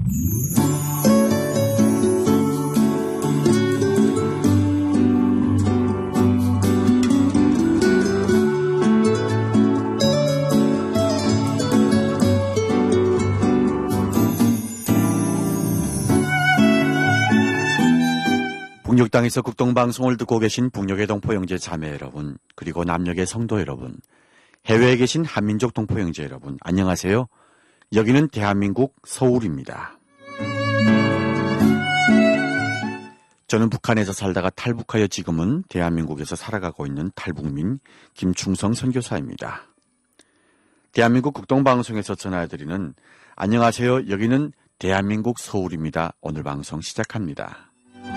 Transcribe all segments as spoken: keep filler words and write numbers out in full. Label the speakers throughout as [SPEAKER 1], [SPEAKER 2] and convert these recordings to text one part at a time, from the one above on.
[SPEAKER 1] 북녘 땅에서 국동방송을 듣고 계신 북녘의 동포 형제 자매 여러분, 그리고 남녘의 성도 여러분, 해외에 계신 한민족 동포 형제 여러분, 안녕하세요. 여기는 대한민국 서울입니다. 저는 북한에서 살다가 탈북하여 지금은 대한민국에서 살아가고 있는 탈북민 김충성 선교사입니다. 대한민국 국동방송에서 전해드리는 안녕하세요. 여기는 대한민국 서울입니다. 오늘 방송 시작합니다.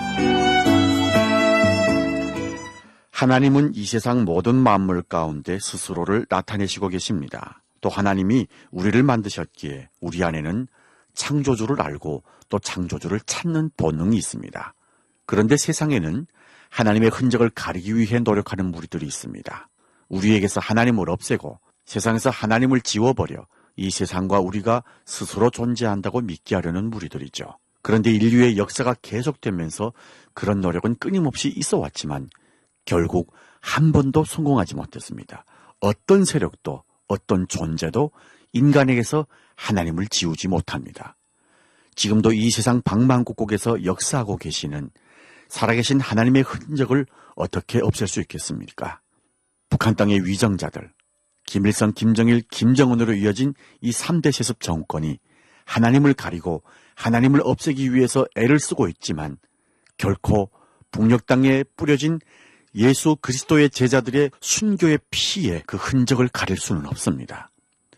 [SPEAKER 1] 하나님은 이 세상 모든 만물 가운데 스스로를 나타내시고 계십니다. 또 하나님이 우리를 만드셨기에 우리 안에는 창조주를 알고 또 창조주를 찾는 본능이 있습니다. 그런데 세상에는 하나님의 흔적을 가리기 위해 노력하는 무리들이 있습니다. 우리에게서 하나님을 없애고 세상에서 하나님을 지워버려 이 세상과 우리가 스스로 존재한다고 믿게 하려는 무리들이죠. 그런데 인류의 역사가 계속되면서 그런 노력은 끊임없이 있어 왔지만 결국 한 번도 성공하지 못했습니다. 어떤 세력도 어떤 존재도 인간에게서 하나님을 지우지 못합니다. 지금도 이 세상 방방곡곡에서 역사하고 계시는 살아계신 하나님의 흔적을 어떻게 없앨 수 있겠습니까? 북한 땅의 위정자들, 김일성, 김정일, 김정은으로 이어진 이 삼 대 세습 정권이 하나님을 가리고 하나님을 없애기 위해서 애를 쓰고 있지만 결코 북녘 땅에 뿌려진 예수 그리스도의 제자들의 순교의 피에 그 흔적을 가릴 수는 없습니다.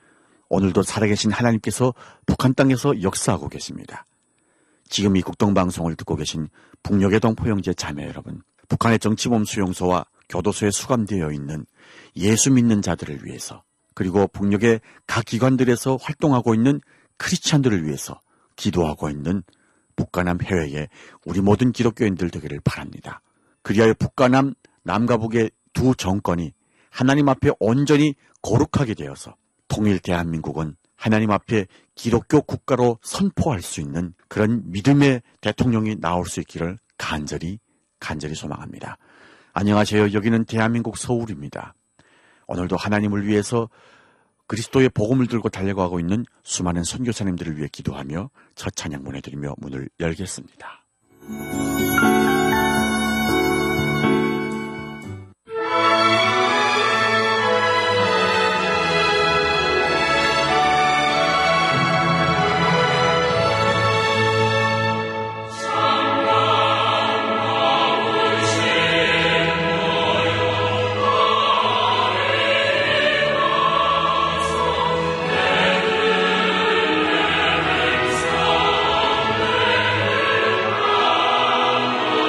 [SPEAKER 1] 오늘도 살아계신 하나님께서 북한 땅에서 역사하고 계십니다. 지금 이 국동방송을 듣고 계신 북녘의 동포 형제 자매 여러분, 북한의 정치범 수용소와 교도소에 수감되어 있는 예수 믿는 자들을 위해서, 그리고 북녘의 각 기관들에서 활동하고 있는 크리스찬들을 위해서 기도하고 있는 북과 남 해외에 우리 모든 기독교인들 되기를 바랍니다. 그리하여 북과 남, 남과 북의 두 정권이 하나님 앞에 온전히 거룩하게 되어서 통일 대한민국은 하나님 앞에 기독교 국가로 선포할 수 있는 그런 믿음의 대통령이 나올 수 있기를 간절히 간절히 소망합니다. 안녕하세요. 여기는 대한민국 서울입니다. 오늘도 하나님을 위해서 그리스도의 복음을 들고 달려가고 있는 수많은 선교사님들을 위해 기도하며 첫 찬양 보내드리며 문을 열겠습니다.
[SPEAKER 2] Oh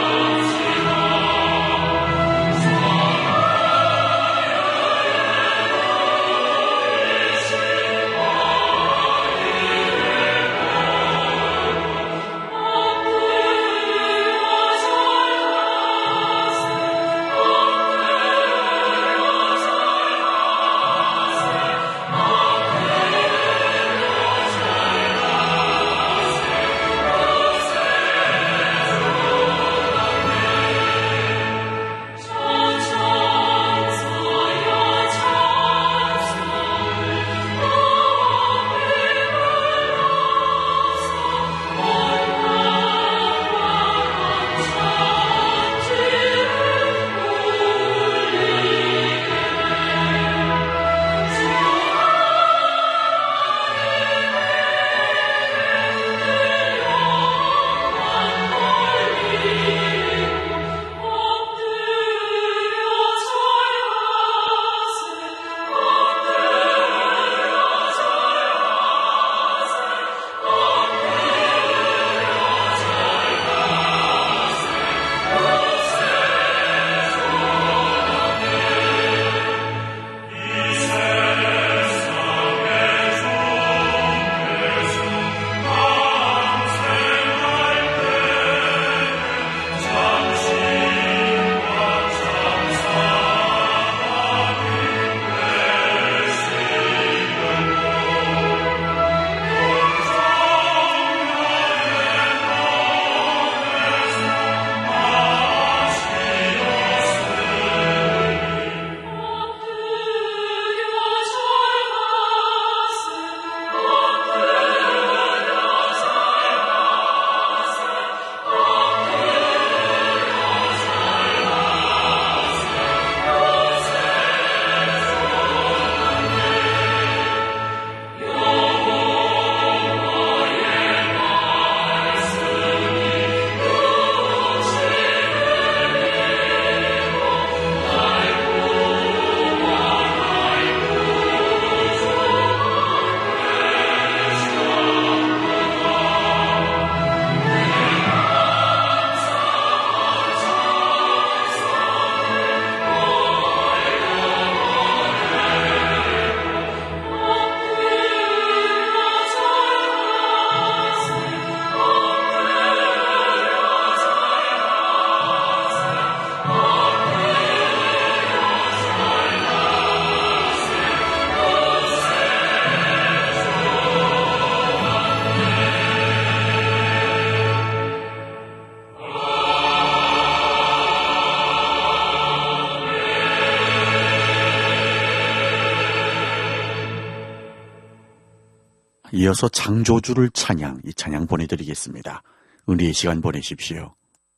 [SPEAKER 1] 이어서 창조주를 찬양, 이 찬양 보내드리겠습니다. 은혜의 시간 보내십시오.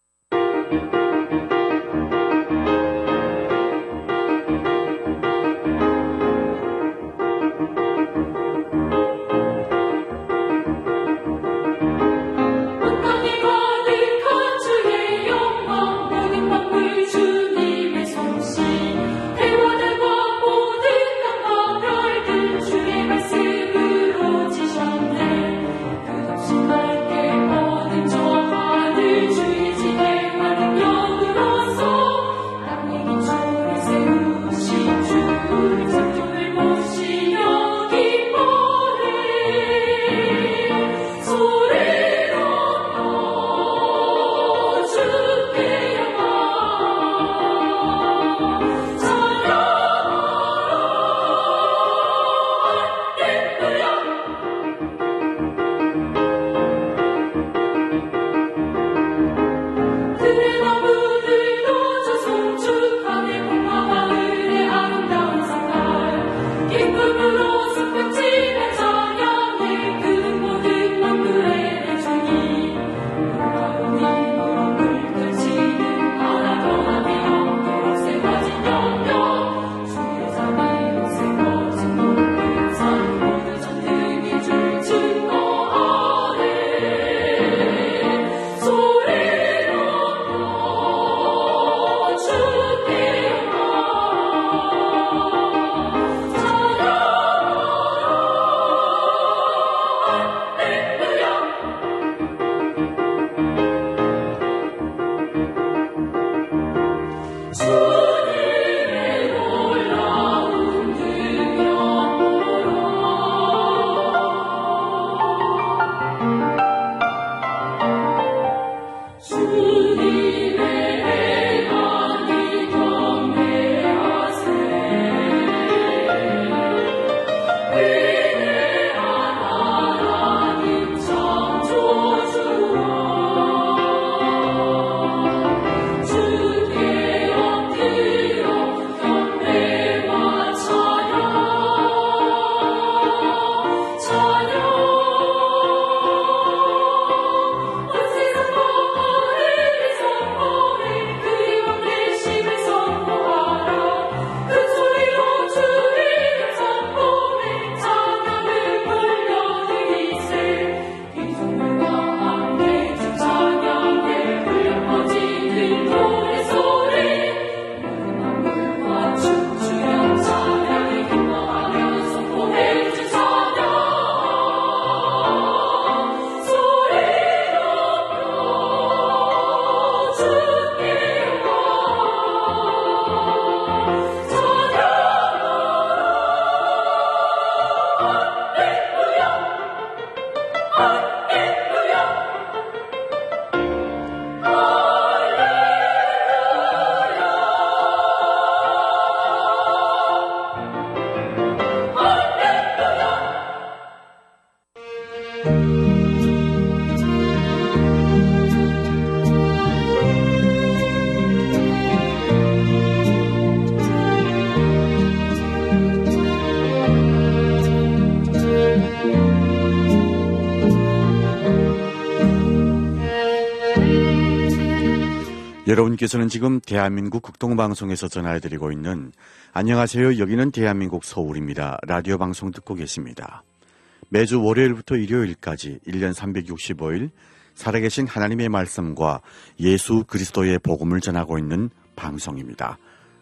[SPEAKER 1] 여러분께서는 지금 대한민국 극동방송에서 전해드리고 있는 안녕하세요. 여기는 대한민국 서울입니다. 라디오 방송 듣고 계십니다. 매주 월요일부터 일요일까지 일 년 삼백육십오 일 살아계신 하나님의 말씀과 예수 그리스도의 복음을 전하고 있는 방송입니다.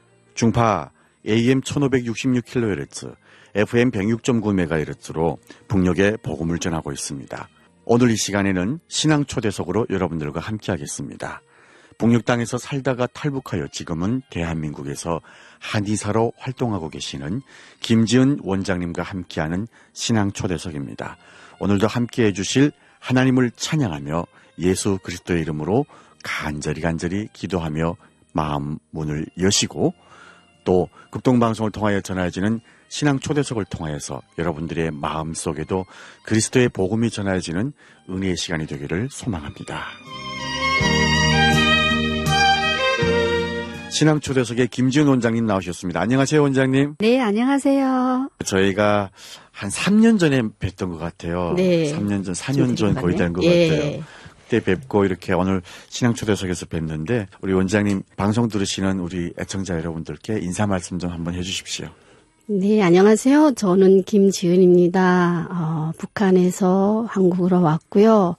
[SPEAKER 1] 중파 에이엠 천오백육십육 킬로헤르츠, 에프엠 백육 점 구 메가헤르츠로 북녘의 복음을 전하고 있습니다. 오늘 이 시간에는 신앙 초대석으로 여러분들과 함께하겠습니다. 북녘 땅에서 살다가 탈북하여 지금은 대한민국에서 한의사로 활동하고 계시는 김지은 원장님과 함께하는 신앙 초대석입니다. 오늘도 함께해 주실 하나님을 찬양하며 예수 그리스도의 이름으로 간절히 간절히 기도하며 마음 문을 여시고 또 극동방송을 통하여 전해지는 신앙 초대석을 통하여서 여러분들의 마음속에도 그리스도의 복음이 전해지는 은혜의 시간이 되기를 소망합니다. 신앙초대석의 김지은 원장님 나오셨습니다. 안녕하세요, 원장님.
[SPEAKER 2] 네, 안녕하세요.
[SPEAKER 1] 저희가 한 삼 년 전에 뵀던 것 같아요.
[SPEAKER 2] 네.
[SPEAKER 1] 삼 년 전, 사 년 전 거의 된 것
[SPEAKER 2] 예.
[SPEAKER 1] 같아요. 그때 뵙고 이렇게 오늘 신앙초대석에서 뵙는데 우리 원장님 방송 들으시는 우리 애청자 여러분들께 인사 말씀 좀 한번 해주십시오.
[SPEAKER 2] 네, 안녕하세요. 저는 김지은입니다. 어, 북한에서 한국으로 왔고요.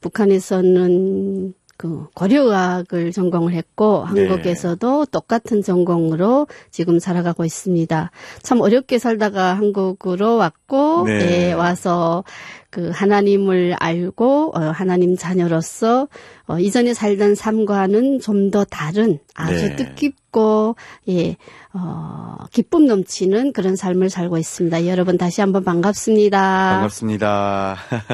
[SPEAKER 2] 북한에서는 그 고려의학을 전공을 했고
[SPEAKER 1] 네.
[SPEAKER 2] 한국에서도 똑같은 전공으로 지금 살아가고 있습니다. 참 어렵게 살다가 한국으로 왔고
[SPEAKER 1] 네.
[SPEAKER 2] 예, 와서 그 하나님을 알고 어, 하나님 자녀로서 어, 이전에 살던 삶과는 좀 더 다른 아주
[SPEAKER 1] 네.
[SPEAKER 2] 뜻깊고 예, 어, 기쁨 넘치는 그런 삶을 살고 있습니다. 여러분 다시 한번 반갑습니다.
[SPEAKER 1] 반갑습니다.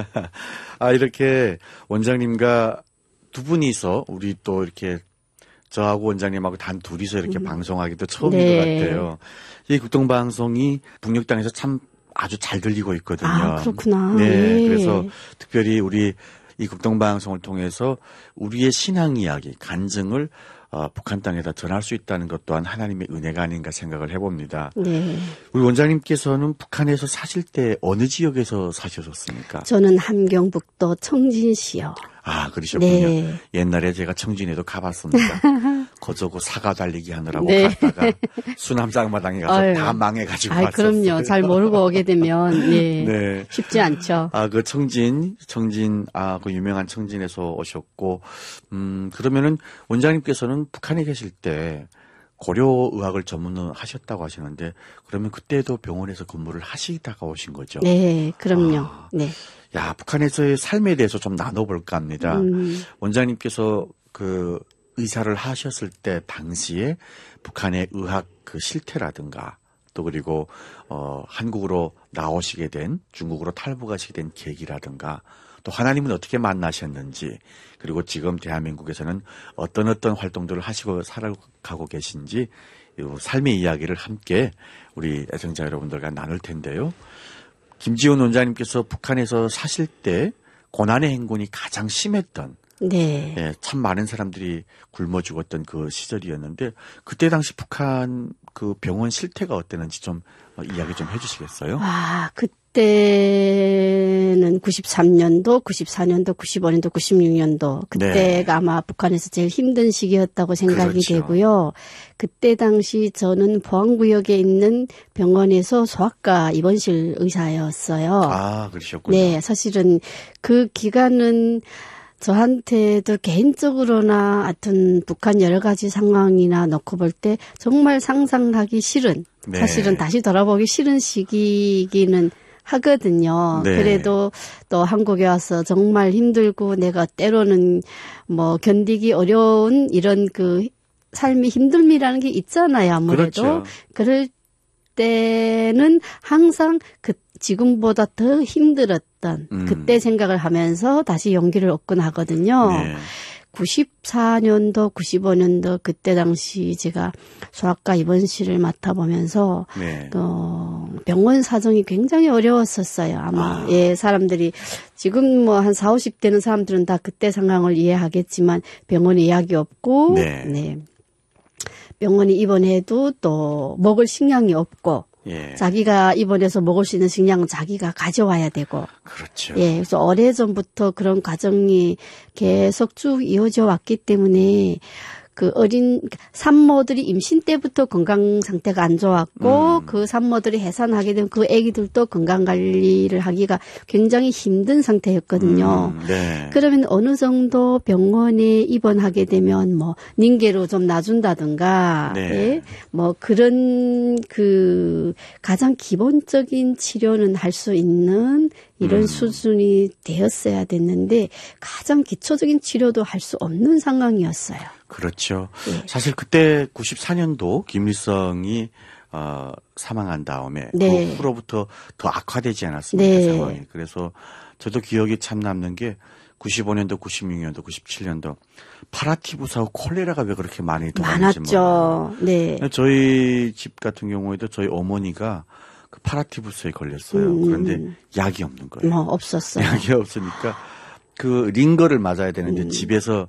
[SPEAKER 1] 아, 이렇게 원장님과 두 분이서 우리 또 이렇게 저하고 원장님하고 단 둘이서 이렇게 음. 방송하기도 처음인
[SPEAKER 2] 네.
[SPEAKER 1] 것 같아요. 이 국동방송이 북녘 땅에서 참 아주 잘 들리고 있거든요.
[SPEAKER 2] 아, 그렇구나.
[SPEAKER 1] 네.
[SPEAKER 2] 네.
[SPEAKER 1] 그래서 특별히 우리 이 국동방송을 통해서 우리의 신앙 이야기, 간증을 어, 북한 땅에다 전할 수 있다는 것 또한 하나님의 은혜가 아닌가 생각을 해봅니다.
[SPEAKER 2] 네.
[SPEAKER 1] 우리 원장님께서는 북한에서 사실 때 어느 지역에서 사셨었습니까?
[SPEAKER 2] 저는 함경북도 청진시요.
[SPEAKER 1] 아, 그러셨군요.
[SPEAKER 2] 네.
[SPEAKER 1] 옛날에 제가 청진에도 가봤습니다. 거저고 사과 달리기 하느라고
[SPEAKER 2] 네.
[SPEAKER 1] 갔다가 수남장마당에 가서
[SPEAKER 2] 아유.
[SPEAKER 1] 다 망해가지고
[SPEAKER 2] 아이,
[SPEAKER 1] 왔었어요.
[SPEAKER 2] 그럼요. 잘 모르고 오게 되면 예.
[SPEAKER 1] 네.
[SPEAKER 2] 쉽지 않죠.
[SPEAKER 1] 아, 그 청진, 청진, 아, 그 유명한 청진에서 오셨고, 음, 그러면은 원장님께서는 북한에 계실 때 고려의학을 전문하셨다고 하시는데, 그러면 그때도 병원에서 근무를 하시다가 오신 거죠?
[SPEAKER 2] 네, 그럼요.
[SPEAKER 1] 아.
[SPEAKER 2] 네.
[SPEAKER 1] 야, 북한에서의 삶에 대해서 좀 나눠볼까 합니다.
[SPEAKER 2] 음.
[SPEAKER 1] 원장님께서 그 의사를 하셨을 때 당시에 북한의 의학 그 실태라든가 또 그리고 어 한국으로 나오시게 된 중국으로 탈북하시게 된 계기라든가 또 하나님은 어떻게 만나셨는지 그리고 지금 대한민국에서는 어떤 어떤 활동들을 하시고 살아가고 계신지 이 삶의 이야기를 함께 우리 애청자 여러분들과 나눌 텐데요. 김지훈 원장님께서 북한에서 사실 때 고난의 행군이 가장 심했던
[SPEAKER 2] 네.
[SPEAKER 1] 예, 참 많은 사람들이 굶어 죽었던 그 시절이었는데 그때 당시 북한 그 병원 실태가 어땠는지 좀 이야기 좀 해주시겠어요?
[SPEAKER 2] 아, 그때는 구십삼 년도, 구십사 년도, 구십오 년도, 구십육 년도 그때가
[SPEAKER 1] 네.
[SPEAKER 2] 아마 북한에서 제일 힘든 시기였다고 생각이
[SPEAKER 1] 그렇죠.
[SPEAKER 2] 되고요. 그때 당시 저는 포항구역에 있는 병원에서 소아과 입원실 의사였어요.
[SPEAKER 1] 아, 그러셨군요.
[SPEAKER 2] 네, 사실은 그 기간은 저한테도 개인적으로나 하여튼 북한 여러 가지 상황이나 놓고 볼 때 정말 상상하기 싫은
[SPEAKER 1] 네.
[SPEAKER 2] 사실은 다시 돌아보기 싫은 시기이기는 하거든요.
[SPEAKER 1] 네.
[SPEAKER 2] 그래도 또 한국에 와서 정말 힘들고 내가 때로는 뭐 견디기 어려운 이런 그 삶의 힘듦이라는 게 있잖아요. 아무래도.
[SPEAKER 1] 그렇죠.
[SPEAKER 2] 그럴 때는 항상 그 지금보다 더 힘들었던
[SPEAKER 1] 음.
[SPEAKER 2] 그때 생각을 하면서 다시 용기를 얻곤 하거든요.
[SPEAKER 1] 네.
[SPEAKER 2] 구십사 년도, 구십오 년도 그때 당시 제가 소아과 입원실을 맡아보면서
[SPEAKER 1] 네.
[SPEAKER 2] 어, 병원 사정이 굉장히 어려웠었어요. 아마
[SPEAKER 1] 아.
[SPEAKER 2] 예 사람들이 지금 뭐 한 사오십 대는 사람들은 다 그때 상황을 이해하겠지만 병원에 예약이 없고
[SPEAKER 1] 네.
[SPEAKER 2] 네. 병원에 입원해도 또 먹을 식량이 없고
[SPEAKER 1] 예.
[SPEAKER 2] 자기가 입원해서 먹을 수 있는 식량은 자기가 가져와야 되고
[SPEAKER 1] 그렇죠.
[SPEAKER 2] 예, 그래서 오래전부터 그런 과정이 계속 쭉 이어져 왔기 때문에 그 어린 산모들이 임신 때부터 건강 상태가 안 좋았고
[SPEAKER 1] 음.
[SPEAKER 2] 그 산모들이 해산하게 되면 그 아기들도 건강 관리를 하기가 굉장히 힘든 상태였거든요.
[SPEAKER 1] 음, 네.
[SPEAKER 2] 그러면 어느 정도 병원에 입원하게 되면 뭐 닝계로 좀 놔준다든가,
[SPEAKER 1] 네.
[SPEAKER 2] 예? 뭐 그런 그 가장 기본적인 치료는 할 수 있는 이런
[SPEAKER 1] 음.
[SPEAKER 2] 수준이 되었어야 됐는데 가장 기초적인 치료도 할 수 없는 상황이었어요.
[SPEAKER 1] 그렇죠.
[SPEAKER 2] 예.
[SPEAKER 1] 사실 그때 구십사 년도 김일성이 어, 사망한 다음에
[SPEAKER 2] 네.
[SPEAKER 1] 그 후로부터 더 악화되지 않았습니까?
[SPEAKER 2] 네.
[SPEAKER 1] 상황이. 그래서 저도 기억이 참 남는 게 구십오 년도, 구십육 년도, 구십칠 년도 파라티푸스하고 콜레라가 왜 그렇게 많이 돌아다니는지
[SPEAKER 2] 많았죠. 네.
[SPEAKER 1] 저희 집 같은 경우에도 저희 어머니가 그 파라티푸스에 걸렸어요.
[SPEAKER 2] 음.
[SPEAKER 1] 그런데 약이 없는 거예요.
[SPEAKER 2] 뭐 없었어요.
[SPEAKER 1] 약이 없으니까 그 링거를 맞아야 되는데
[SPEAKER 2] 음.
[SPEAKER 1] 집에서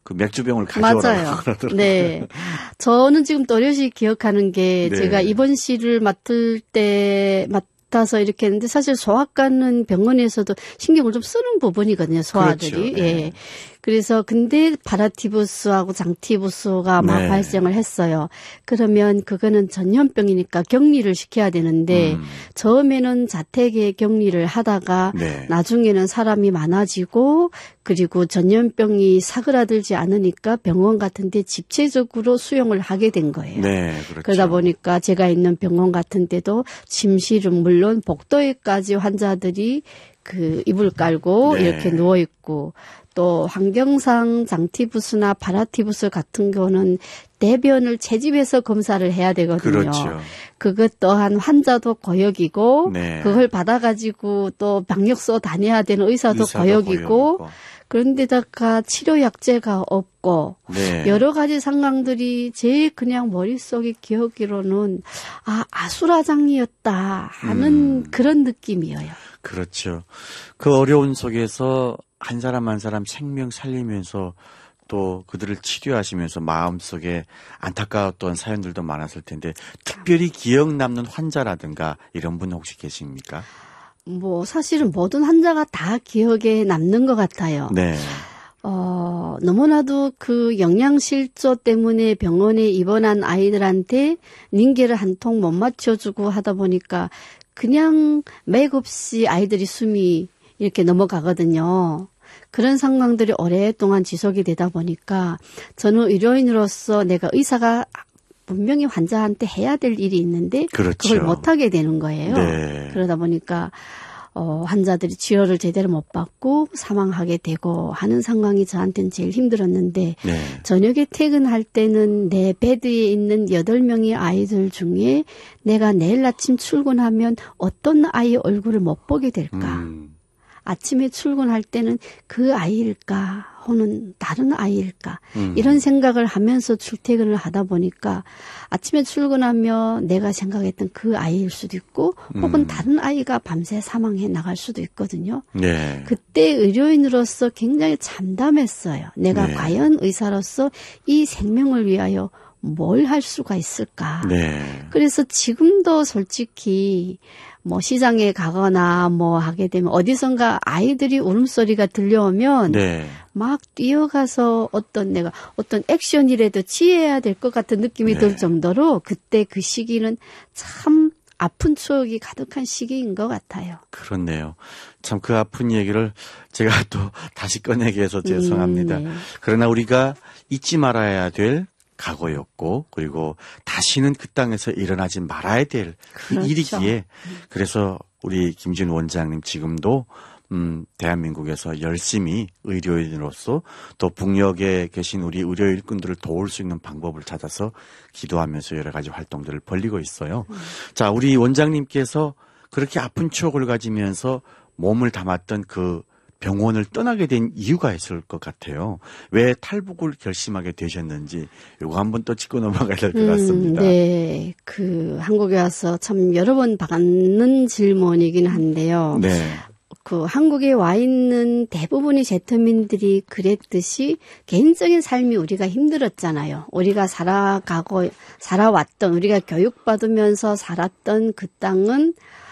[SPEAKER 1] 그 맥주병을 가져오라고
[SPEAKER 2] 맞아요.
[SPEAKER 1] 그러더라고요.
[SPEAKER 2] 네. 저는 지금 또렷이 기억하는 게
[SPEAKER 1] 네.
[SPEAKER 2] 제가 입원실을 맡을 때 맡아서 이렇게 했는데 사실 소아과는 병원에서도 신경을 좀 쓰는 부분이거든요. 소아들이.
[SPEAKER 1] 그렇죠. 네.
[SPEAKER 2] 예. 그래서 근데 파라티부스하고 장티부스가 막
[SPEAKER 1] 네.
[SPEAKER 2] 발생을 했어요. 그러면 그거는 전염병이니까 격리를 시켜야 되는데
[SPEAKER 1] 음.
[SPEAKER 2] 처음에는 자택에 격리를 하다가
[SPEAKER 1] 네.
[SPEAKER 2] 나중에는 사람이 많아지고 그리고 전염병이 사그라들지 않으니까 병원 같은 데 집체적으로 수용을 하게 된 거예요.
[SPEAKER 1] 네, 그렇죠.
[SPEAKER 2] 그러다 보니까 제가 있는 병원 같은 데도 침실은 물론 복도에까지 환자들이 그 이불 깔고
[SPEAKER 1] 네.
[SPEAKER 2] 이렇게 누워 있고 또 환경상 장티부스나 파라티부스 같은 거는 대변을 채집해서 검사를 해야 되거든요.
[SPEAKER 1] 그렇죠.
[SPEAKER 2] 그것 또한 환자도 고역이고
[SPEAKER 1] 네.
[SPEAKER 2] 그걸 받아가지고 또 방역소 다녀야 되는 의사도,
[SPEAKER 1] 의사도
[SPEAKER 2] 고역이고
[SPEAKER 1] 고역이고.
[SPEAKER 2] 그런데다가 치료약제가 없고
[SPEAKER 1] 네.
[SPEAKER 2] 여러 가지 상황들이 제 그냥 머릿속에 기억으로는 아 아수라장이었다 하는
[SPEAKER 1] 음.
[SPEAKER 2] 그런 느낌이에요.
[SPEAKER 1] 그렇죠. 그 어려운 속에서 한 사람 한 사람 생명 살리면서 또 그들을 치료하시면서 마음속에 안타까웠던 사연들도 많았을 텐데 특별히 기억 남는 환자라든가 이런 분 혹시 계십니까?
[SPEAKER 2] 뭐 사실은 모든 환자가 다 기억에 남는 것 같아요.
[SPEAKER 1] 네.
[SPEAKER 2] 어, 너무나도 그 영양실조 때문에 병원에 입원한 아이들한테 닌게를 한 통 못 맞춰주고 하다 보니까 그냥 맥없이 아이들이 숨이 이렇게 넘어가거든요. 그런 상황들이 오랫동안 지속이 되다 보니까 저는 의료인으로서 내가 의사가 분명히 환자한테 해야 될 일이 있는데
[SPEAKER 1] 그렇죠.
[SPEAKER 2] 그걸 못하게 되는 거예요.
[SPEAKER 1] 네.
[SPEAKER 2] 그러다 보니까 어, 환자들이 치료를 제대로 못 받고 사망하게 되고 하는 상황이 저한테는 제일 힘들었는데
[SPEAKER 1] 네.
[SPEAKER 2] 저녁에 퇴근할 때는 내 베드에 있는 여덟 명의 아이들 중에 내가 내일 아침 출근하면 어떤 아이의 얼굴을 못 보게 될까.
[SPEAKER 1] 음.
[SPEAKER 2] 아침에 출근할 때는 그 아이일까 혹은 다른 아이일까
[SPEAKER 1] 음.
[SPEAKER 2] 이런 생각을 하면서 출퇴근을 하다 보니까 아침에 출근하면 내가 생각했던 그 아이일 수도 있고 혹은
[SPEAKER 1] 음.
[SPEAKER 2] 다른 아이가 밤새 사망해 나갈 수도 있거든요.
[SPEAKER 1] 네.
[SPEAKER 2] 그때 의료인으로서 굉장히 참담했어요. 내가
[SPEAKER 1] 네.
[SPEAKER 2] 과연 의사로서 이 생명을 위하여 뭘 할 수가 있을까.
[SPEAKER 1] 네.
[SPEAKER 2] 그래서 지금도 솔직히 뭐 시장에 가거나 뭐 하게 되면 어디선가 아이들이 울음소리가 들려오면
[SPEAKER 1] 네.
[SPEAKER 2] 막 뛰어가서 어떤 내가 어떤 액션이라도 취해야 될 것 같은 느낌이
[SPEAKER 1] 네.
[SPEAKER 2] 들 정도로 그때 그 시기는 참 아픈 추억이 가득한 시기인 것 같아요.
[SPEAKER 1] 그렇네요. 참 그 아픈 얘기를 제가 또 다시 꺼내게 해서 죄송합니다.
[SPEAKER 2] 음, 네.
[SPEAKER 1] 그러나 우리가 잊지 말아야 될 각오였고 그리고 다시는 그 땅에서 일어나지 말아야 될 그
[SPEAKER 2] 그렇죠.
[SPEAKER 1] 일이기에 그래서 우리 김진 원장님 지금도 음, 대한민국에서 열심히 의료인으로서 또 북녘에 계신 우리 의료 일꾼들을 도울 수 있는 방법을 찾아서 기도하면서 여러 가지 활동들을 벌리고 있어요.
[SPEAKER 2] 음.
[SPEAKER 1] 자, 우리 원장님께서 그렇게 아픈 추억을 가지면서 몸을 담았던 그 병원을 떠나게 된 이유가 있을 것 같아요. 왜 탈북을 결심하게 되셨는지 요거 한번 또 짚고 넘어가야 될 것 같습니다.
[SPEAKER 2] 음, 네. 그 한국에 와서 참 여러 번 받는 질문이긴 한데요.
[SPEAKER 1] 네.
[SPEAKER 2] 그 한국에 와 있는 대부분의 재터민들이 그랬듯이 개인적인 삶이 우리가 힘들었잖아요. 우리가 살아가고 살아왔던 우리가 교육받으면서 살았던 그 땅은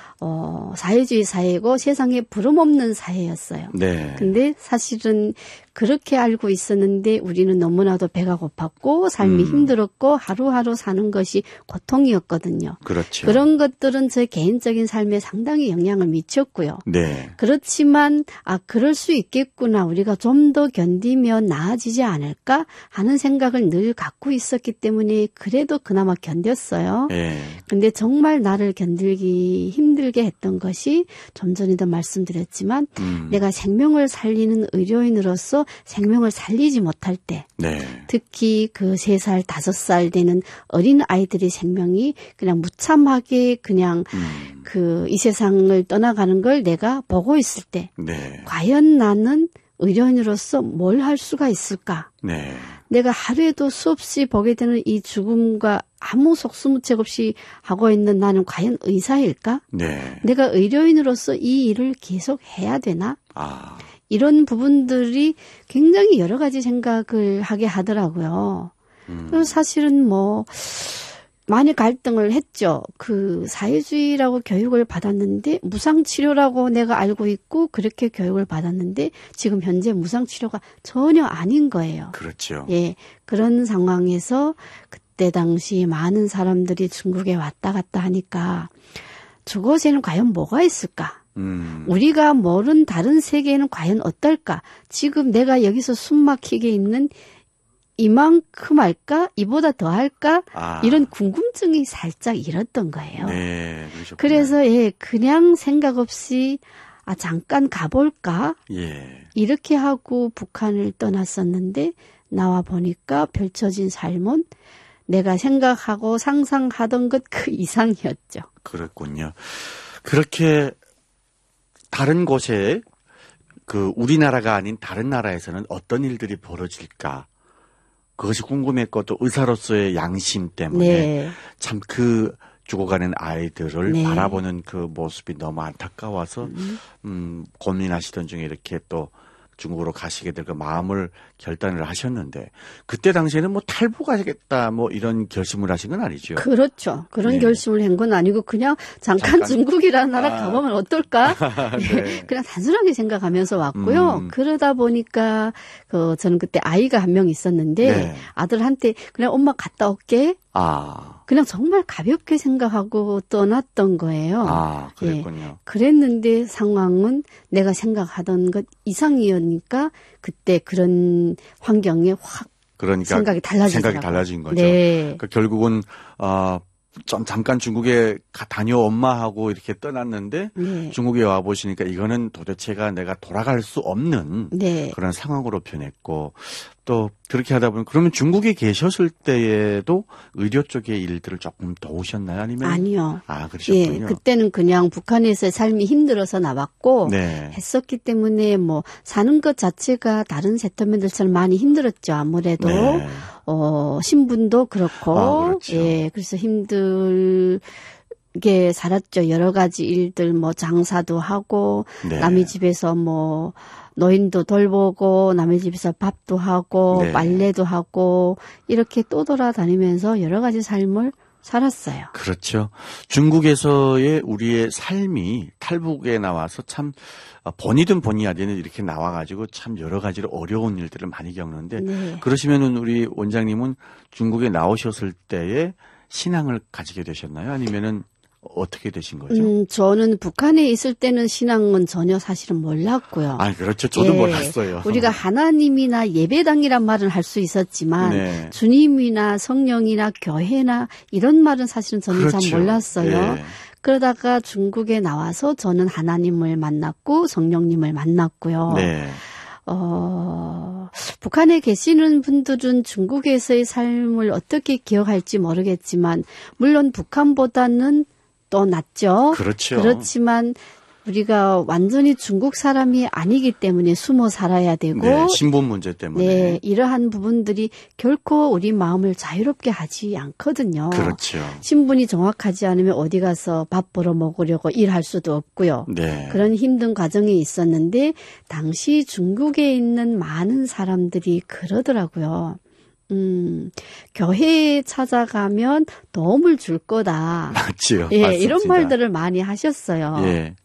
[SPEAKER 2] 어, 사회주의 사회고 세상에 부름없는 사회였어요.
[SPEAKER 1] 네.
[SPEAKER 2] 근데 사실은 그렇게 알고 있었는데 우리는 너무나도 배가 고팠고 삶이
[SPEAKER 1] 음.
[SPEAKER 2] 힘들었고 하루하루 사는 것이 고통이었거든요.
[SPEAKER 1] 그렇죠.
[SPEAKER 2] 그런 것들은 제 개인적인 삶에 상당히 영향을 미쳤고요.
[SPEAKER 1] 네.
[SPEAKER 2] 그렇지만 아 그럴 수 있겠구나. 우리가 좀 더 견디면 나아지지 않을까 하는 생각을 늘 갖고 있었기 때문에 그래도 그나마 견뎠어요.
[SPEAKER 1] 네.
[SPEAKER 2] 근데 정말 나를 견디기 힘들게 했던 것이 좀 전에도 말씀드렸지만
[SPEAKER 1] 음.
[SPEAKER 2] 내가 생명을 살리는 의료인으로서 생명을 살리지 못할 때
[SPEAKER 1] 네.
[SPEAKER 2] 특히 그 세 살, 다섯 살 되는 어린 아이들의 생명이 그냥 무참하게 그냥
[SPEAKER 1] 음.
[SPEAKER 2] 그 이 세상을 떠나가는 걸 내가 보고 있을 때
[SPEAKER 1] 네.
[SPEAKER 2] 과연 나는 의료인으로서 뭘 할 수가 있을까?
[SPEAKER 1] 네.
[SPEAKER 2] 내가 하루에도 수없이 보게 되는 이 죽음과 아무 속수무책 없이 하고 있는 나는 과연 의사일까?
[SPEAKER 1] 네.
[SPEAKER 2] 내가 의료인으로서 이 일을 계속 해야 되나?
[SPEAKER 1] 아.
[SPEAKER 2] 이런 부분들이 굉장히 여러 가지 생각을 하게 하더라고요.
[SPEAKER 1] 음.
[SPEAKER 2] 그래서 사실은 뭐 많이 갈등을 했죠. 그 사회주의라고 교육을 받았는데 무상치료라고 내가 알고 있고 그렇게 교육을 받았는데 지금 현재 무상치료가 전혀 아닌 거예요.
[SPEAKER 1] 그렇죠.
[SPEAKER 2] 예, 그런 상황에서 그때 당시 많은 사람들이 중국에 왔다 갔다 하니까 저곳에는 과연 뭐가 있을까?
[SPEAKER 1] 음.
[SPEAKER 2] 우리가 모르는 다른 세계에는 과연 어떨까? 지금 내가 여기서 숨막히게 있는 이만큼 할까? 이보다 더 할까?
[SPEAKER 1] 아.
[SPEAKER 2] 이런 궁금증이 살짝 일었던 거예요.
[SPEAKER 1] 네, 그러셨군요.
[SPEAKER 2] 그래서 예, 그냥 생각 없이 아 잠깐 가볼까?
[SPEAKER 1] 예.
[SPEAKER 2] 이렇게 하고 북한을 떠났었는데 나와 보니까 펼쳐진 삶은 내가 생각하고 상상하던 것 그 이상이었죠.
[SPEAKER 1] 그렇군요. 그렇게 다른 곳에 그 우리나라가 아닌 다른 나라에서는 어떤 일들이 벌어질까? 그것이 궁금했고 또 의사로서의 양심 때문에
[SPEAKER 2] 네.
[SPEAKER 1] 참 그 죽어가는 아이들을
[SPEAKER 2] 네.
[SPEAKER 1] 바라보는 그 모습이 너무 안타까워서
[SPEAKER 2] 음.
[SPEAKER 1] 음, 고민하시던 중에 이렇게 또 중국으로 가시게 될 그 마음을 결단을 하셨는데 그때 당시에는 뭐 탈북하겠다 뭐 이런 결심을 하신 건 아니죠?
[SPEAKER 2] 그렇죠. 그런
[SPEAKER 1] 네.
[SPEAKER 2] 결심을 한 건 아니고 그냥 잠깐,
[SPEAKER 1] 잠깐?
[SPEAKER 2] 중국이라는 나라
[SPEAKER 1] 아.
[SPEAKER 2] 가보면 어떨까?
[SPEAKER 1] 네.
[SPEAKER 2] 예, 그냥 단순하게 생각하면서 왔고요.
[SPEAKER 1] 음.
[SPEAKER 2] 그러다 보니까 그 저는 그때 아이가 한 명 있었는데
[SPEAKER 1] 네.
[SPEAKER 2] 아들한테 그냥 엄마 갔다 올게.
[SPEAKER 1] 아,
[SPEAKER 2] 그냥 정말 가볍게 생각하고 떠났던 거예요.
[SPEAKER 1] 아, 그랬군요.
[SPEAKER 2] 예. 그랬는데 상황은 내가 생각하던 것 이상이었으니까 그때 그런 환경에 확
[SPEAKER 1] 그러니까
[SPEAKER 2] 생각이 달라지더라고요.
[SPEAKER 1] 생각이 달라진 거죠.
[SPEAKER 2] 네.
[SPEAKER 1] 그러니까 결국은 어, 좀 잠깐 중국에 가- 다녀 엄마하고 이렇게 떠났는데
[SPEAKER 2] 네.
[SPEAKER 1] 중국에 와 보시니까 이거는 도대체가 내가 돌아갈 수 없는
[SPEAKER 2] 네.
[SPEAKER 1] 그런 상황으로 변했고 또 그렇게 하다 보면 그러면 중국에 계셨을 때에도 의료 쪽의 일들을 조금 도우셨나요? 아니면
[SPEAKER 2] 아니요.
[SPEAKER 1] 아,
[SPEAKER 2] 예,
[SPEAKER 1] 그러셨군요.
[SPEAKER 2] 그때는 그냥 북한에서의 삶이 힘들어서 나왔고
[SPEAKER 1] 네.
[SPEAKER 2] 했었기 때문에 뭐 사는 것 자체가 다른 세터민들처럼 많이 힘들었죠. 아무래도
[SPEAKER 1] 네.
[SPEAKER 2] 어 신분도 그렇고
[SPEAKER 1] 아, 그렇죠.
[SPEAKER 2] 예, 그래서 힘들게 살았죠. 여러 가지 일들 뭐 장사도 하고
[SPEAKER 1] 네.
[SPEAKER 2] 남의 집에서 뭐 노인도 돌보고 남의 집에서 밥도 하고
[SPEAKER 1] 네.
[SPEAKER 2] 빨래도 하고 이렇게 또 돌아다니면서 여러 가지 삶을 살았어요.
[SPEAKER 1] 그렇죠. 중국에서의 우리의 삶이 탈북에 나와서 참 어, 본이든 본의 아니든 이렇게 나와가지고 참 여러 가지로 어려운 일들을 많이 겪는데
[SPEAKER 2] 네.
[SPEAKER 1] 그러시면은 우리 원장님은 중국에 나오셨을 때에 신앙을 가지게 되셨나요? 아니면은 어떻게 되신 거죠?
[SPEAKER 2] 음, 저는 북한에 있을 때는 신앙은 전혀 사실은 몰랐고요.
[SPEAKER 1] 아, 그렇죠. 저도
[SPEAKER 2] 예,
[SPEAKER 1] 몰랐어요.
[SPEAKER 2] 우리가 하나님이나 예배당이란 말은 할 수 있었지만
[SPEAKER 1] 네.
[SPEAKER 2] 주님이나 성령이나 교회나 이런 말은 사실은 저는
[SPEAKER 1] 그렇죠.
[SPEAKER 2] 잘 몰랐어요.
[SPEAKER 1] 예.
[SPEAKER 2] 그러다가 중국에 나와서 저는 하나님을 만났고 성령님을 만났고요.
[SPEAKER 1] 네.
[SPEAKER 2] 어, 북한에 계시는 분들은 중국에서의 삶을 어떻게 기억할지 모르겠지만 물론 북한보다는 또 낫죠.
[SPEAKER 1] 그렇죠.
[SPEAKER 2] 그렇지만 우리가 완전히 중국 사람이 아니기 때문에 숨어 살아야 되고
[SPEAKER 1] 네, 신분 문제 때문에.
[SPEAKER 2] 네, 이러한 부분들이 결코 우리 마음을 자유롭게 하지 않거든요.
[SPEAKER 1] 그렇죠.
[SPEAKER 2] 신분이 정확하지 않으면 어디 가서 밥 벌어 먹으려고 일할 수도 없고요.
[SPEAKER 1] 네.
[SPEAKER 2] 그런 힘든 과정이 있었는데 당시 중국에 있는 많은 사람들이 그러더라고요. 음, 교회에 찾아가면 도움을 줄 거다.
[SPEAKER 1] 맞지요.
[SPEAKER 2] 예,
[SPEAKER 1] 맞습니다.
[SPEAKER 2] 이런 말들을 많이 하셨어요.
[SPEAKER 1] 예.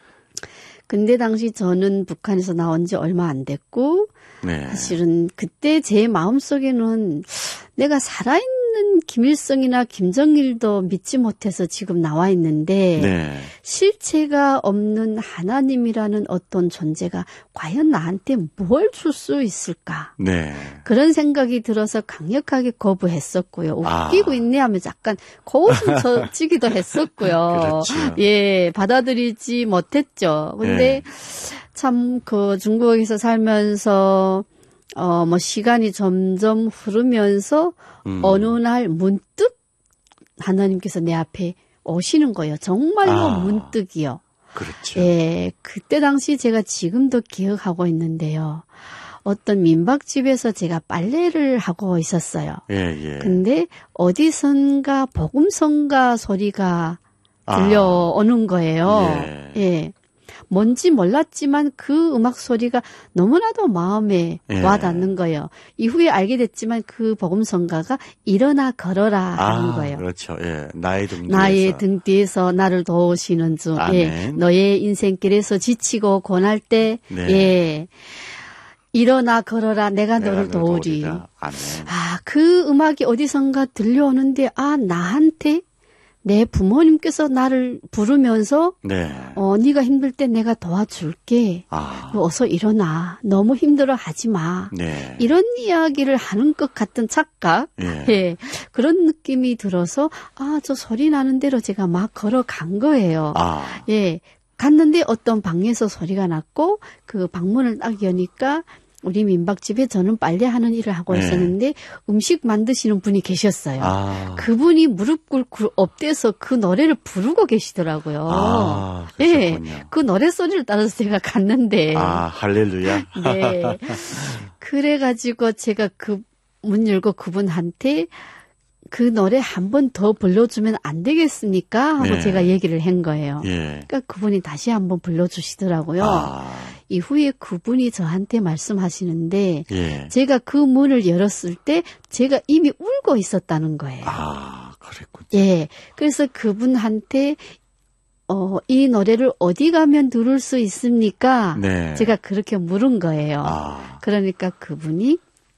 [SPEAKER 2] 근데 당시 저는 북한에서 나온 지 얼마 안 됐고
[SPEAKER 1] 네.
[SPEAKER 2] 사실은 그때 제 마음속에는 내가 살아있는 김일성이나 김정일도 믿지 못해서 지금 나와 있는데
[SPEAKER 1] 네.
[SPEAKER 2] 실체가 없는 하나님이라는 어떤 존재가 과연 나한테 뭘 줄 수 있을까?
[SPEAKER 1] 네.
[SPEAKER 2] 그런 생각이 들어서 강력하게 거부했었고요.
[SPEAKER 1] 아.
[SPEAKER 2] 웃기고 있네 하면서 약간 거웃음 쳐지기도 했었고요.
[SPEAKER 1] 그렇죠.
[SPEAKER 2] 예, 받아들이지 못했죠. 근데
[SPEAKER 1] 네.
[SPEAKER 2] 참 그 중국에서 살면서 어 뭐 시간이 점점 흐르면서
[SPEAKER 1] 음.
[SPEAKER 2] 어느 날 문득 하나님께서 내 앞에 오시는 거예요. 정말로
[SPEAKER 1] 아.
[SPEAKER 2] 문득이요.
[SPEAKER 1] 그렇죠.
[SPEAKER 2] 예, 그때 당시 제가 지금도 기억하고 있는데요. 어떤 민박집에서 제가 빨래를 하고 있었어요.
[SPEAKER 1] 예, 예.
[SPEAKER 2] 근데 어디선가 복음성가 소리가
[SPEAKER 1] 아.
[SPEAKER 2] 들려오는 거예요.
[SPEAKER 1] 예.
[SPEAKER 2] 예. 뭔지 몰랐지만 그 음악 소리가 너무나도 마음에
[SPEAKER 1] 예.
[SPEAKER 2] 와닿는 거예요. 이후에 알게 됐지만 그 복음성가가 일어나 걸어라 하는
[SPEAKER 1] 아,
[SPEAKER 2] 거예요.
[SPEAKER 1] 그렇죠. 예. 나의 등 뒤에서.
[SPEAKER 2] 나의 등 뒤에서 나를 도우시는 주. 예.
[SPEAKER 1] 아멘.
[SPEAKER 2] 너의 인생길에서 지치고 고날 때
[SPEAKER 1] 네.
[SPEAKER 2] 예. 일어나 걸어라 내가
[SPEAKER 1] 내가
[SPEAKER 2] 너를
[SPEAKER 1] 너를
[SPEAKER 2] 도우리.
[SPEAKER 1] 도우리라. 아멘.
[SPEAKER 2] 아, 그 음악이 어디선가 들려오는데 아, 나한테 내 부모님께서 나를 부르면서
[SPEAKER 1] 네.
[SPEAKER 2] 어, 네가 힘들 때 내가 도와줄게.
[SPEAKER 1] 아.
[SPEAKER 2] 너 어서 일어나. 너무 힘들어 하지 마.
[SPEAKER 1] 네.
[SPEAKER 2] 이런 이야기를 하는 것 같은 착각.
[SPEAKER 1] 예.
[SPEAKER 2] 예. 그런 느낌이 들어서 아, 저 소리 나는 대로 제가 막 걸어간 거예요.
[SPEAKER 1] 아.
[SPEAKER 2] 예. 갔는데 어떤 방에서 소리가 났고 그 방문을 딱 여니까 우리 민박집에 저는 빨래하는 일을 하고
[SPEAKER 1] 네.
[SPEAKER 2] 있었는데 음식 만드시는 분이 계셨어요.
[SPEAKER 1] 아.
[SPEAKER 2] 그분이 무릎 꿇고 엎대서 그 노래를 부르고 계시더라고요.
[SPEAKER 1] 아,
[SPEAKER 2] 예.
[SPEAKER 1] 그러셨군요.
[SPEAKER 2] 그 노래 소리를 따라서 제가 갔는데.
[SPEAKER 1] 아, 할렐루야.
[SPEAKER 2] 네. 그래가지고 제가 그 문 열고 그분한테 그 노래 한 번 더 불러주면 안 되겠습니까? 하고
[SPEAKER 1] 네.
[SPEAKER 2] 제가 얘기를 한 거예요.
[SPEAKER 1] 예.
[SPEAKER 2] 그러니까 그분이 다시 한번 불러주시더라고요.
[SPEAKER 1] 아.
[SPEAKER 2] 이후에 그분이 저한테 말씀하시는데
[SPEAKER 1] 예.
[SPEAKER 2] 제가 그 문을 열었을 때 제가 이미 울고 있었다는 거예요.
[SPEAKER 1] 아, 그랬군요.
[SPEAKER 2] 예. 그래서 그분한테 어, 이 노래를 어디 가면 들을 수 있습니까?
[SPEAKER 1] 네.
[SPEAKER 2] 제가 그렇게 물은 거예요.
[SPEAKER 1] 아.
[SPEAKER 2] 그러니까 그분이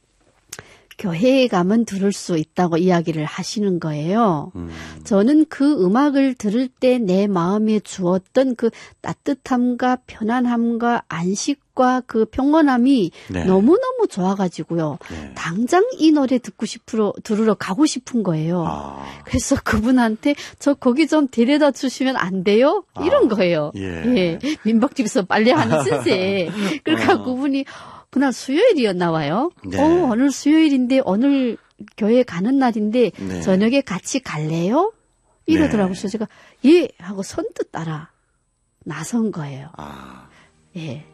[SPEAKER 2] 교회에 가면 들을 수 있다고 이야기를 하시는 거예요.
[SPEAKER 1] 음.
[SPEAKER 2] 저는 그 음악을 들을 때 내 마음에 주었던 그 따뜻함과 편안함과 안식과 그 평온함이
[SPEAKER 1] 네.
[SPEAKER 2] 너무너무 좋아가지고요.
[SPEAKER 1] 네.
[SPEAKER 2] 당장 이 노래 듣고 싶으러, 들으러 가고 싶은 거예요.
[SPEAKER 1] 아.
[SPEAKER 2] 그래서 그분한테 저 거기 좀 데려다 주시면 안 돼요? 이런
[SPEAKER 1] 아.
[SPEAKER 2] 거예요.
[SPEAKER 1] 예.
[SPEAKER 2] 민박집에서 빨래하는 신세. 그러니까
[SPEAKER 1] 어.
[SPEAKER 2] 그분이 그날 수요일이었나 봐요.
[SPEAKER 1] 네.
[SPEAKER 2] 어, 오늘 수요일인데 오늘 교회 가는 날인데
[SPEAKER 1] 네.
[SPEAKER 2] 저녁에 같이 갈래요? 이러더라고요.
[SPEAKER 1] 네.
[SPEAKER 2] 그래서 제가 예 하고 선뜻 따라 나선 거예요.
[SPEAKER 1] 아.
[SPEAKER 2] 예.